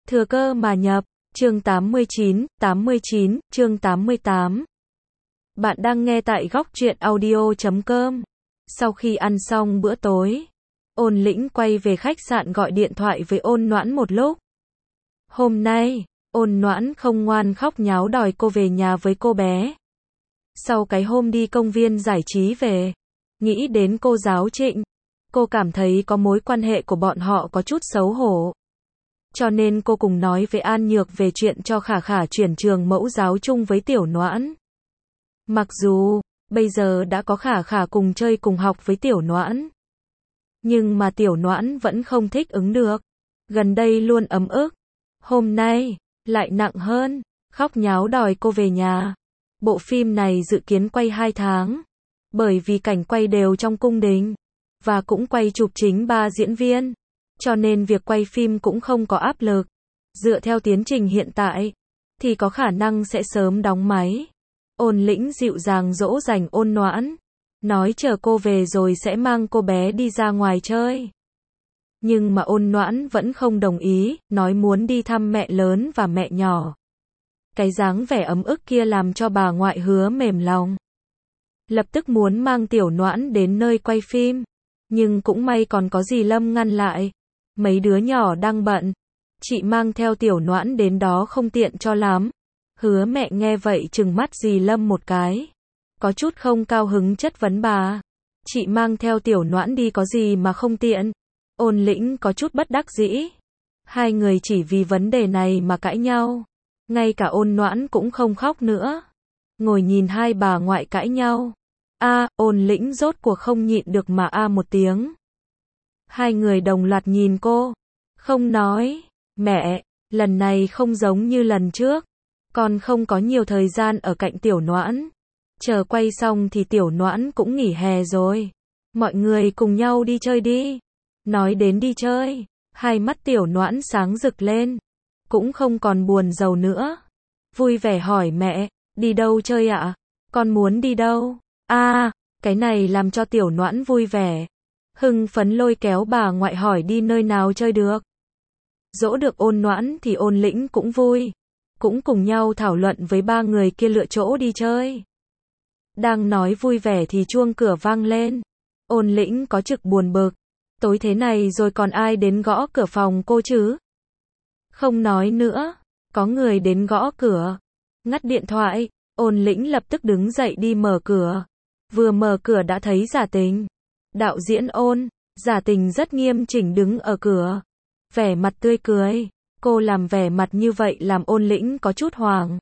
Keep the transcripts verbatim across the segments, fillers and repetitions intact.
Thừa cơ mà nhập, chương tám mươi chín, tám mươi chín, chương tám mươi tám. Bạn đang nghe tại góc truyện audio chấm com. Sau khi ăn xong bữa tối, Ôn Lĩnh quay về khách sạn gọi điện thoại với Ôn Noãn một lúc. Hôm nay, Ôn Noãn không ngoan khóc nháo đòi cô về nhà với cô bé. Sau cái hôm đi công viên giải trí về, nghĩ đến cô giáo Trịnh, cô cảm thấy có mối quan hệ của bọn họ có chút xấu hổ. Cho nên cô cùng nói với An Nhược về chuyện cho Khả Khả chuyển trường mẫu giáo chung với Tiểu Noãn. Mặc dù, bây giờ đã có Khả Khả cùng chơi cùng học với Tiểu Noãn, nhưng mà Tiểu Noãn vẫn không thích ứng được. Gần đây luôn ấm ức. Hôm nay, lại nặng hơn, khóc nháo đòi cô về nhà. Bộ phim này dự kiến quay hai tháng, bởi vì cảnh quay đều trong cung đình, và cũng quay chụp chính ba diễn viên, cho nên việc quay phim cũng không có áp lực. Dựa theo tiến trình hiện tại, thì có khả năng sẽ sớm đóng máy. Ôn Lĩnh dịu dàng dỗ dành Ôn Noãn, nói chờ cô về rồi sẽ mang cô bé đi ra ngoài chơi. Nhưng mà Ôn Noãn vẫn không đồng ý, nói muốn đi thăm mẹ lớn và mẹ nhỏ. Cái dáng vẻ ấm ức kia làm cho bà ngoại Hứa mềm lòng. Lập tức muốn mang Tiểu Noãn đến nơi quay phim. Nhưng cũng may còn có dì Lâm ngăn lại. Mấy đứa nhỏ đang bận. Chị mang theo Tiểu Noãn đến đó không tiện cho lắm. Hứa mẹ nghe vậy trừng mắt dì Lâm một cái. Có chút không cao hứng chất vấn bà. Chị mang theo Tiểu Noãn đi có gì mà không tiện. Ôn Lĩnh có chút bất đắc dĩ. Hai người chỉ vì vấn đề này mà cãi nhau. Ngay cả Ôn Noãn cũng không khóc nữa. Ngồi nhìn hai bà ngoại cãi nhau. A, Ôn Lĩnh rốt cuộc không nhịn được mà a một tiếng. Hai người đồng loạt nhìn cô. Không nói. Mẹ, lần này không giống như lần trước. Con không có nhiều thời gian ở cạnh Tiểu Noãn. Chờ quay xong thì Tiểu Noãn cũng nghỉ hè rồi. Mọi người cùng nhau đi chơi đi. Nói đến đi chơi, hai mắt Tiểu Noãn sáng rực lên. Cũng không còn buồn rầu nữa. Vui vẻ hỏi mẹ, đi đâu chơi ạ? À? Con muốn đi đâu? A, à, cái này làm cho Tiểu Noãn vui vẻ. Hưng phấn lôi kéo bà ngoại hỏi đi nơi nào chơi được. Dỗ được Ôn Noãn thì Ôn Lĩnh cũng vui. Cũng cùng nhau thảo luận với ba người kia lựa chỗ đi chơi. Đang nói vui vẻ thì chuông cửa vang lên. Ôn Lĩnh có trực buồn bực. Tối thế này rồi còn ai đến gõ cửa phòng cô chứ? Không nói nữa. Có người đến gõ cửa. Ngắt điện thoại. Ôn Lĩnh lập tức đứng dậy đi mở cửa. Vừa mở cửa đã thấy Giả Tình. Đạo diễn Ôn. Giả Tình rất nghiêm chỉnh đứng ở cửa. Vẻ mặt tươi cười. Cô làm vẻ mặt như vậy làm Ôn Lĩnh có chút hoảng.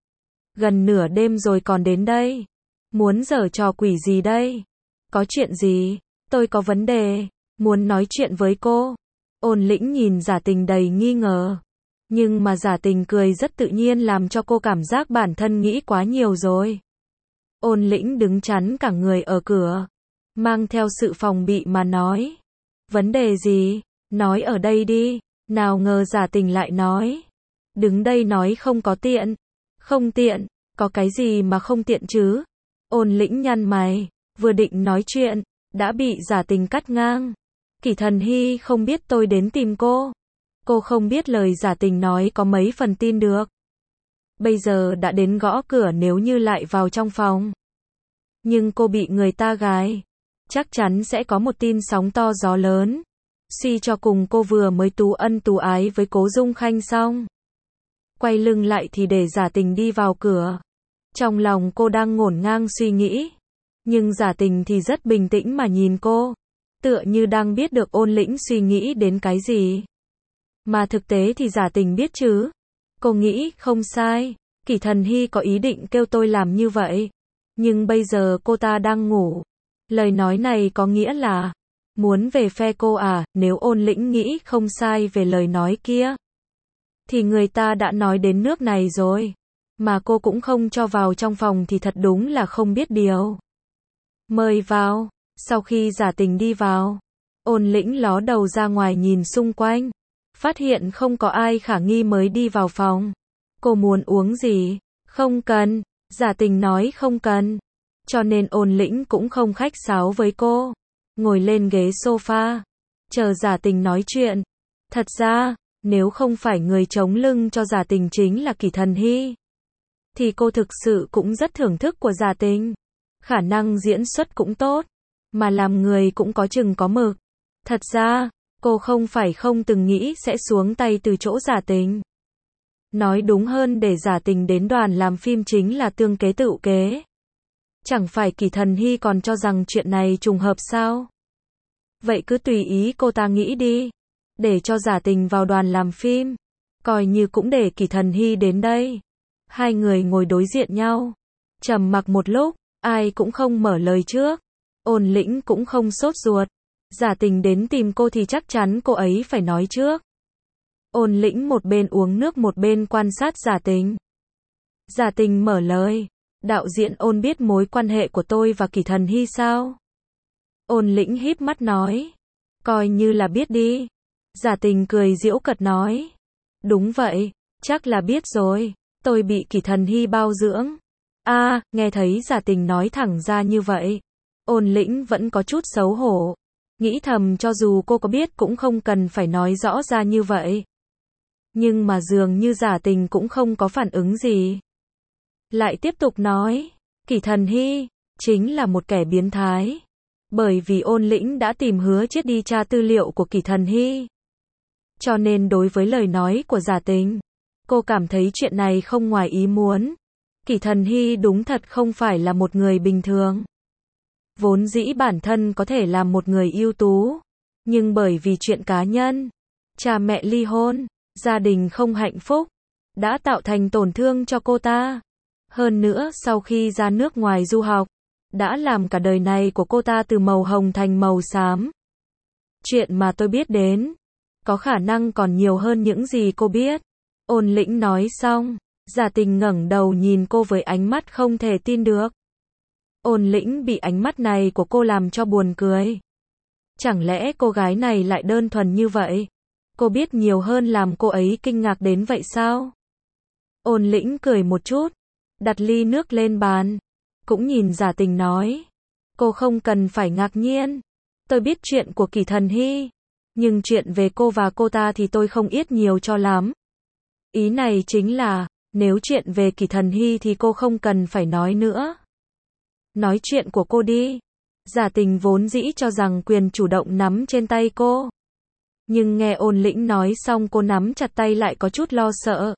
Gần nửa đêm rồi còn đến đây. Muốn giở trò quỷ gì đây? Có chuyện gì? Tôi có vấn đề. Muốn nói chuyện với cô. Ôn Lĩnh nhìn Giả Tình đầy nghi ngờ. Nhưng mà Giả Tình cười rất tự nhiên làm cho cô cảm giác bản thân nghĩ quá nhiều rồi. Ôn Lĩnh đứng chắn cả người ở cửa. Mang theo sự phòng bị mà nói. Vấn đề gì? Nói ở đây đi. Nào ngờ Giả Tình lại nói. Đứng đây nói không có tiện. Không tiện. Có cái gì mà không tiện chứ? Ôn Lĩnh nhăn mày. Vừa định nói chuyện. Đã bị Giả Tình cắt ngang. Kỷ Thần Hy không biết tôi đến tìm cô. Cô không biết lời Giả Tình nói có mấy phần tin được. Bây giờ đã đến gõ cửa nếu như lại vào trong phòng. Nhưng cô bị người ta gài. Chắc chắn sẽ có một tin sóng to gió lớn. Suy cho cùng cô vừa mới tú ân tú ái với Cố Dung Khanh xong. Quay lưng lại thì để Giả Tình đi vào cửa. Trong lòng cô đang ngổn ngang suy nghĩ. Nhưng Giả Tình thì rất bình tĩnh mà nhìn cô. Tựa như đang biết được Ôn Lĩnh suy nghĩ đến cái gì. Mà thực tế thì Giả Tình biết chứ. Cô nghĩ không sai. Kỷ Thần Hy có ý định kêu tôi làm như vậy. Nhưng bây giờ cô ta đang ngủ. Lời nói này có nghĩa là muốn về phe cô à? Nếu Ôn Lĩnh nghĩ không sai về lời nói kia thì người ta đã nói đến nước này rồi. Mà cô cũng không cho vào trong phòng thì thật đúng là không biết điều. Mời vào. Sau khi Giả Tình đi vào, Ôn Lĩnh ló đầu ra ngoài nhìn xung quanh. Phát hiện không có ai khả nghi mới đi vào phòng. Cô muốn uống gì? Không cần. Giả Tình nói không cần. Cho nên Ôn Lĩnh cũng không khách sáo với cô. Ngồi lên ghế sofa. Chờ Giả Tình nói chuyện. Thật ra, Nếu không phải người chống lưng cho Giả Tình chính là Kỷ Thần Hy, thì cô thực sự cũng rất thưởng thức của Giả Tình. Khả năng diễn xuất cũng tốt, mà làm người cũng có chừng có mực. Thật ra, cô không phải không từng nghĩ sẽ xuống tay từ chỗ Giả Tình. Nói đúng hơn, để Giả Tình đến đoàn làm phim chính là tương kế tựu kế. Chẳng phải Kỷ Thần Hy còn cho rằng chuyện này trùng hợp sao? Vậy cứ tùy ý cô ta nghĩ đi. Để cho Giả Tình vào đoàn làm phim, coi như cũng để Kỷ Thần Hy đến đây. Hai người ngồi đối diện nhau, trầm mặc một lúc, ai cũng không mở lời trước. Ôn Lĩnh cũng không sốt ruột. Giả Tình đến tìm cô thì chắc chắn cô ấy phải nói trước. Ôn Lĩnh một bên uống nước một bên quan sát Giả Tình. Giả Tình mở lời. Đạo diễn Ôn biết mối quan hệ của tôi và Kỷ Thần Hy sao? Ôn Lĩnh híp mắt nói. Coi như là biết đi. Giả Tình cười giễu cợt nói. Đúng vậy, chắc là biết rồi. Tôi bị Kỷ Thần Hy bao dưỡng. A, à, nghe thấy Giả Tình nói thẳng ra như vậy. Ôn Lĩnh vẫn có chút xấu hổ. Nghĩ thầm cho dù cô có biết cũng không cần phải nói rõ ra như vậy. Nhưng mà dường như Giả Tình cũng không có phản ứng gì. Lại tiếp tục nói. Kỷ Thần Hy chính là một kẻ biến thái. Bởi vì Ôn Lĩnh đã tìm Hứa Chiết đi tra tư liệu của Kỷ Thần Hy. Cho nên đối với lời nói của Giả Tình, cô cảm thấy chuyện này không ngoài ý muốn. Kỷ Thần Hy đúng thật không phải là một người bình thường. Vốn dĩ bản thân có thể là một người ưu tú, nhưng bởi vì chuyện cá nhân, cha mẹ ly hôn, gia đình không hạnh phúc, đã tạo thành tổn thương cho cô ta. Hơn nữa sau khi ra nước ngoài du học, đã làm cả đời này của cô ta từ màu hồng thành màu xám. Chuyện mà tôi biết đến, có khả năng còn nhiều hơn những gì cô biết. Ôn Lĩnh nói xong, Giả Tình ngẩng đầu nhìn cô với ánh mắt không thể tin được. Ôn Lĩnh bị ánh mắt này của cô làm cho buồn cười. Chẳng lẽ cô gái này lại đơn thuần như vậy? Cô biết nhiều hơn làm cô ấy kinh ngạc đến vậy sao? Ôn Lĩnh cười một chút, đặt ly nước lên bàn, cũng nhìn Giả Tình nói. Cô không cần phải ngạc nhiên. Tôi biết chuyện của Kỷ Thần Hy, nhưng chuyện về cô và cô ta thì tôi không biết nhiều cho lắm. Ý này chính là, nếu chuyện về Kỷ Thần Hy thì cô không cần phải nói nữa. Nói chuyện của cô đi. Giả Tình vốn dĩ cho rằng quyền chủ động nắm trên tay cô. Nhưng nghe Ôn Lĩnh nói xong cô nắm chặt tay lại có chút lo sợ.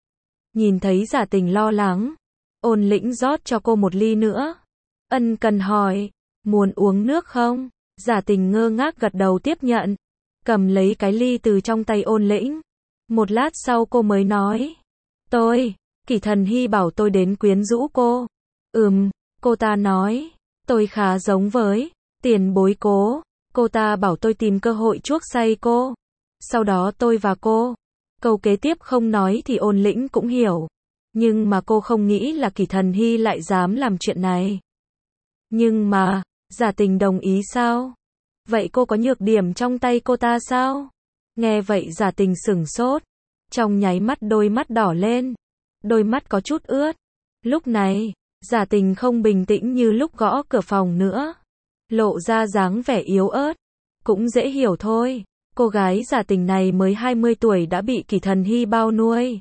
Nhìn thấy Giả Tình lo lắng, Ôn Lĩnh rót cho cô một ly nữa. Ân cần hỏi, muốn uống nước không? Giả Tình ngơ ngác gật đầu tiếp nhận, cầm lấy cái ly từ trong tay Ôn Lĩnh. Một lát sau cô mới nói, tôi, Kỷ Thần Hy bảo tôi đến quyến rũ cô. Ừm, cô ta nói, tôi khá giống với tiền bối Cố. Cô ta bảo tôi tìm cơ hội chuốc say cô. Sau đó tôi và cô. Câu kế tiếp không nói thì Ôn Lĩnh cũng hiểu. Nhưng mà cô không nghĩ là Kỷ Thần Hy lại dám làm chuyện này. Nhưng mà, Giả Tình đồng ý sao? Vậy cô có nhược điểm trong tay cô ta sao? Nghe vậy Giả Tình sửng sốt. Trong nháy mắt đôi mắt đỏ lên. Đôi mắt có chút ướt. Lúc này, Giả Tình không bình tĩnh như lúc gõ cửa phòng nữa. Lộ ra dáng vẻ yếu ớt. Cũng dễ hiểu thôi. Cô gái Giả Tình này mới hai mươi tuổi đã bị Kỷ Thần Hy bao nuôi.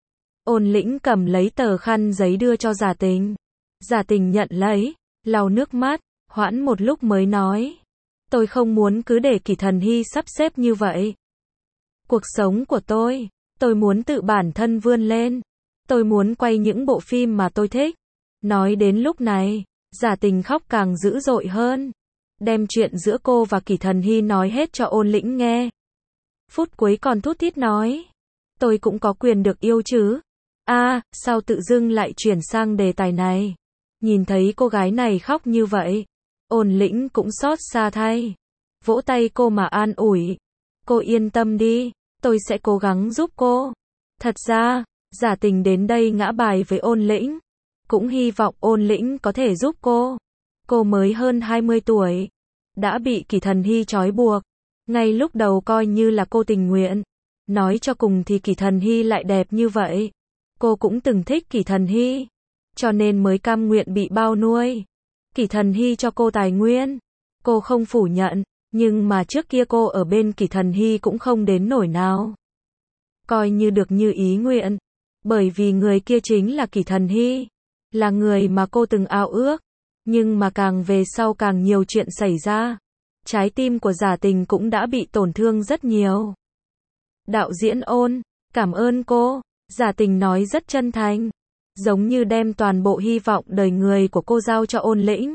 Ôn Lĩnh cầm lấy tờ khăn giấy đưa cho Giả Tình. Giả Tình nhận lấy, lau nước mắt, hoãn một lúc mới nói. Tôi không muốn cứ để Kỷ Thần Hy sắp xếp như vậy. Cuộc sống của tôi, tôi muốn tự bản thân vươn lên. Tôi muốn quay những bộ phim mà tôi thích. Nói đến lúc này, Giả Tình khóc càng dữ dội hơn. Đem chuyện giữa cô và Kỷ Thần Hy nói hết cho Ôn Lĩnh nghe. Phút cuối còn thút thít nói. Tôi cũng có quyền được yêu chứ. A, à, sao tự dưng lại chuyển sang đề tài này. Nhìn thấy cô gái này khóc như vậy, Ôn Lĩnh cũng xót xa thay. Vỗ tay cô mà an ủi. Cô yên tâm đi, tôi sẽ cố gắng giúp cô. Thật ra, Giả Tình đến đây ngã bài với Ôn Lĩnh. Cũng hy vọng Ôn Lĩnh có thể giúp cô. Cô mới hơn hai mươi tuổi. Đã bị Kỷ Thần Hy trói buộc. Ngay lúc đầu coi như là cô tình nguyện. Nói cho cùng thì Kỷ Thần Hy lại đẹp như vậy. Cô cũng từng thích Kỷ Thần Hy. Cho nên mới cam nguyện bị bao nuôi. Kỷ Thần Hy cho cô tài nguyên. Cô không phủ nhận. Nhưng mà trước kia cô ở bên Kỷ Thần Hy cũng không đến nổi nào. coi như được như ý nguyện. Bởi vì người kia chính là Kỷ Thần Hy, là người mà cô từng ao ước. Nhưng mà càng về sau càng nhiều chuyện xảy ra. Trái tim của Giả Tình cũng đã bị tổn thương rất nhiều. Đạo diễn Ôn, cảm ơn cô, Giả Tình nói rất chân thành. Giống như đem toàn bộ hy vọng đời người của cô giao cho Ôn Lĩnh.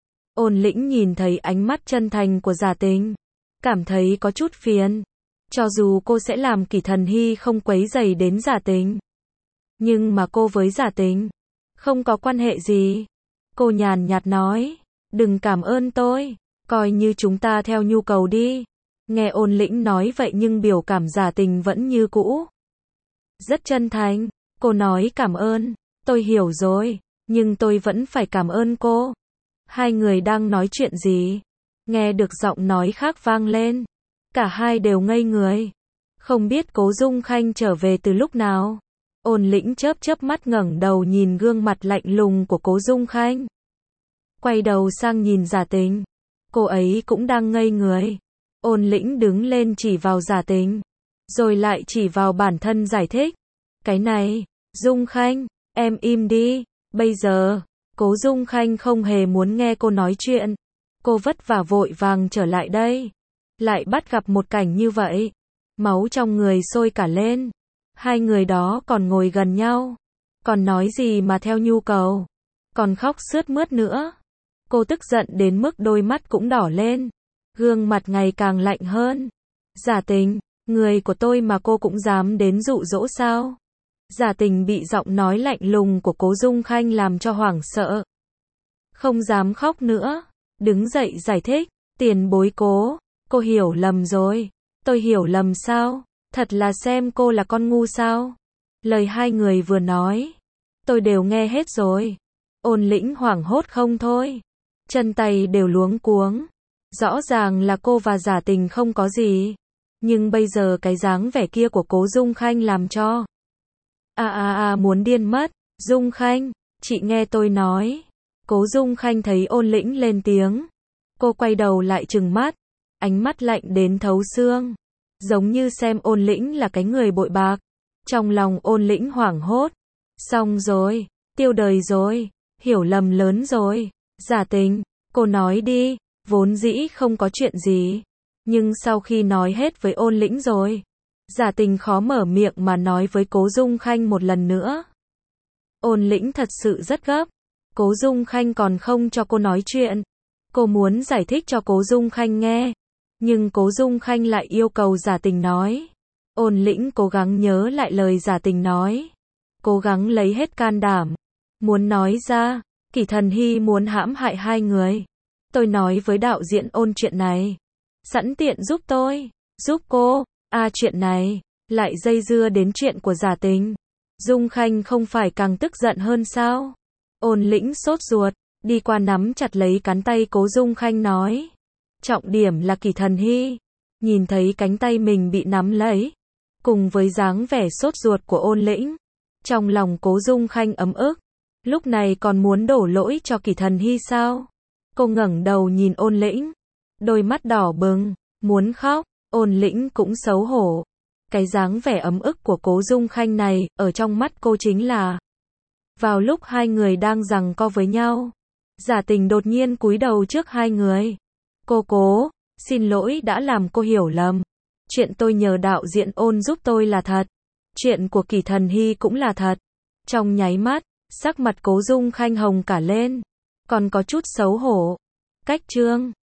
Ôn Lĩnh nhìn thấy ánh mắt chân thành của Giả Tình, cảm thấy có chút phiền. Cho dù cô sẽ làm Kỷ Thần Hy không quấy rầy đến Giả Tình, nhưng mà cô với Giả Tình không có quan hệ gì. Cô nhàn nhạt nói, đừng cảm ơn tôi, coi như chúng ta theo nhu cầu đi. Nghe Ôn Lĩnh nói vậy nhưng biểu cảm Giả Tình vẫn như cũ. Rất chân thành, cô nói cảm ơn, tôi hiểu rồi, nhưng tôi vẫn phải cảm ơn cô. Hai người đang nói chuyện gì? Nghe được giọng nói khác vang lên. Cả hai đều ngây người. Không biết Cố Dung Khanh trở về từ lúc nào. Ôn Lĩnh chớp chớp mắt ngẩng đầu nhìn gương mặt lạnh lùng của Cố Dung Khanh. Quay đầu sang nhìn Giả Tình. Cô ấy cũng đang ngây người. Ôn Lĩnh đứng lên chỉ vào Giả Tình, rồi lại chỉ vào bản thân giải thích. Cái này, Dung Khanh, em im đi. Bây giờ, Cố Dung Khanh không hề muốn nghe cô nói chuyện. Cô vất vả vội vàng trở lại đây. Lại bắt gặp một cảnh như vậy. Máu trong người sôi cả lên. Hai người đó còn ngồi gần nhau. Còn nói gì mà theo nhu cầu. Còn khóc sướt mướt nữa. Cô tức giận đến mức đôi mắt cũng đỏ lên. Gương mặt ngày càng lạnh hơn. Giả Tình, người của tôi mà cô cũng dám đến dụ dỗ sao? Giả Tình bị giọng nói lạnh lùng của Cố Dung Khanh làm cho hoảng sợ. Không dám khóc nữa. Đứng dậy giải thích. Tiền bối Cố, cô hiểu lầm rồi. Tôi hiểu lầm sao? Thật là xem cô là con ngu sao? Lời hai người vừa nói, tôi đều nghe hết rồi. Ôn Lĩnh hoảng hốt không thôi. Chân tay đều luống cuống. Rõ ràng là cô và Giả Tình không có gì. Nhưng bây giờ cái dáng vẻ kia của Cố Dung Khanh làm cho a a a muốn điên mất. Dung Khanh, chị nghe tôi nói. Cố Dung Khanh thấy Ôn Lĩnh lên tiếng. Cô quay đầu lại trừng mắt. Ánh mắt lạnh đến thấu xương. Giống như xem Ôn Lĩnh là cái người bội bạc. Trong lòng Ôn Lĩnh hoảng hốt. Xong rồi, tiêu đời rồi, hiểu lầm lớn rồi. Giả Tình, cô nói đi. Vốn dĩ không có chuyện gì. Nhưng sau khi nói hết với Ôn Lĩnh rồi, Giả Tình khó mở miệng mà nói với Cố Dung Khanh một lần nữa. Ôn Lĩnh thật sự rất gấp. Cố Dung Khanh còn không cho cô nói chuyện. Cô muốn giải thích cho Cố Dung Khanh nghe. Nhưng Cố Dung Khanh lại yêu cầu Giả Tình nói. Ôn Lĩnh cố gắng nhớ lại lời Giả Tình nói. Cố gắng lấy hết can đảm. Muốn nói ra, Kỷ Thần Hy muốn hãm hại hai người. Tôi nói với đạo diễn Ôn chuyện này. Sẵn tiện giúp tôi, giúp cô. À chuyện này, lại dây dưa đến chuyện của Giả Tình. Dung Khanh không phải càng tức giận hơn sao? Ôn Lĩnh sốt ruột, đi qua nắm chặt lấy cánh tay Cố Dung Khanh nói. Trọng điểm là Kỷ Thần Hy. Nhìn thấy cánh tay mình bị nắm lấy, cùng với dáng vẻ sốt ruột của Ôn Lĩnh, trong lòng Cố Dung Khanh ấm ức. Lúc này còn muốn đổ lỗi cho Kỷ Thần Hy sao? Cô ngẩng đầu nhìn Ôn Lĩnh, đôi mắt đỏ bừng, muốn khóc. Ôn Lĩnh cũng xấu hổ. Cái dáng vẻ ấm ức của Cố Dung Khanh này, ở trong mắt cô chính là. Vào lúc hai người đang giằng co với nhau, Giả Tình đột nhiên cúi đầu trước hai người. Cô Cố, xin lỗi đã làm cô hiểu lầm. Chuyện tôi nhờ đạo diễn Ôn giúp tôi là thật. Chuyện của Kỷ Thần Hy cũng là thật. Trong nháy mắt, sắc mặt Cố Dung Khanh hồng cả lên. Còn có chút xấu hổ. Cách trương.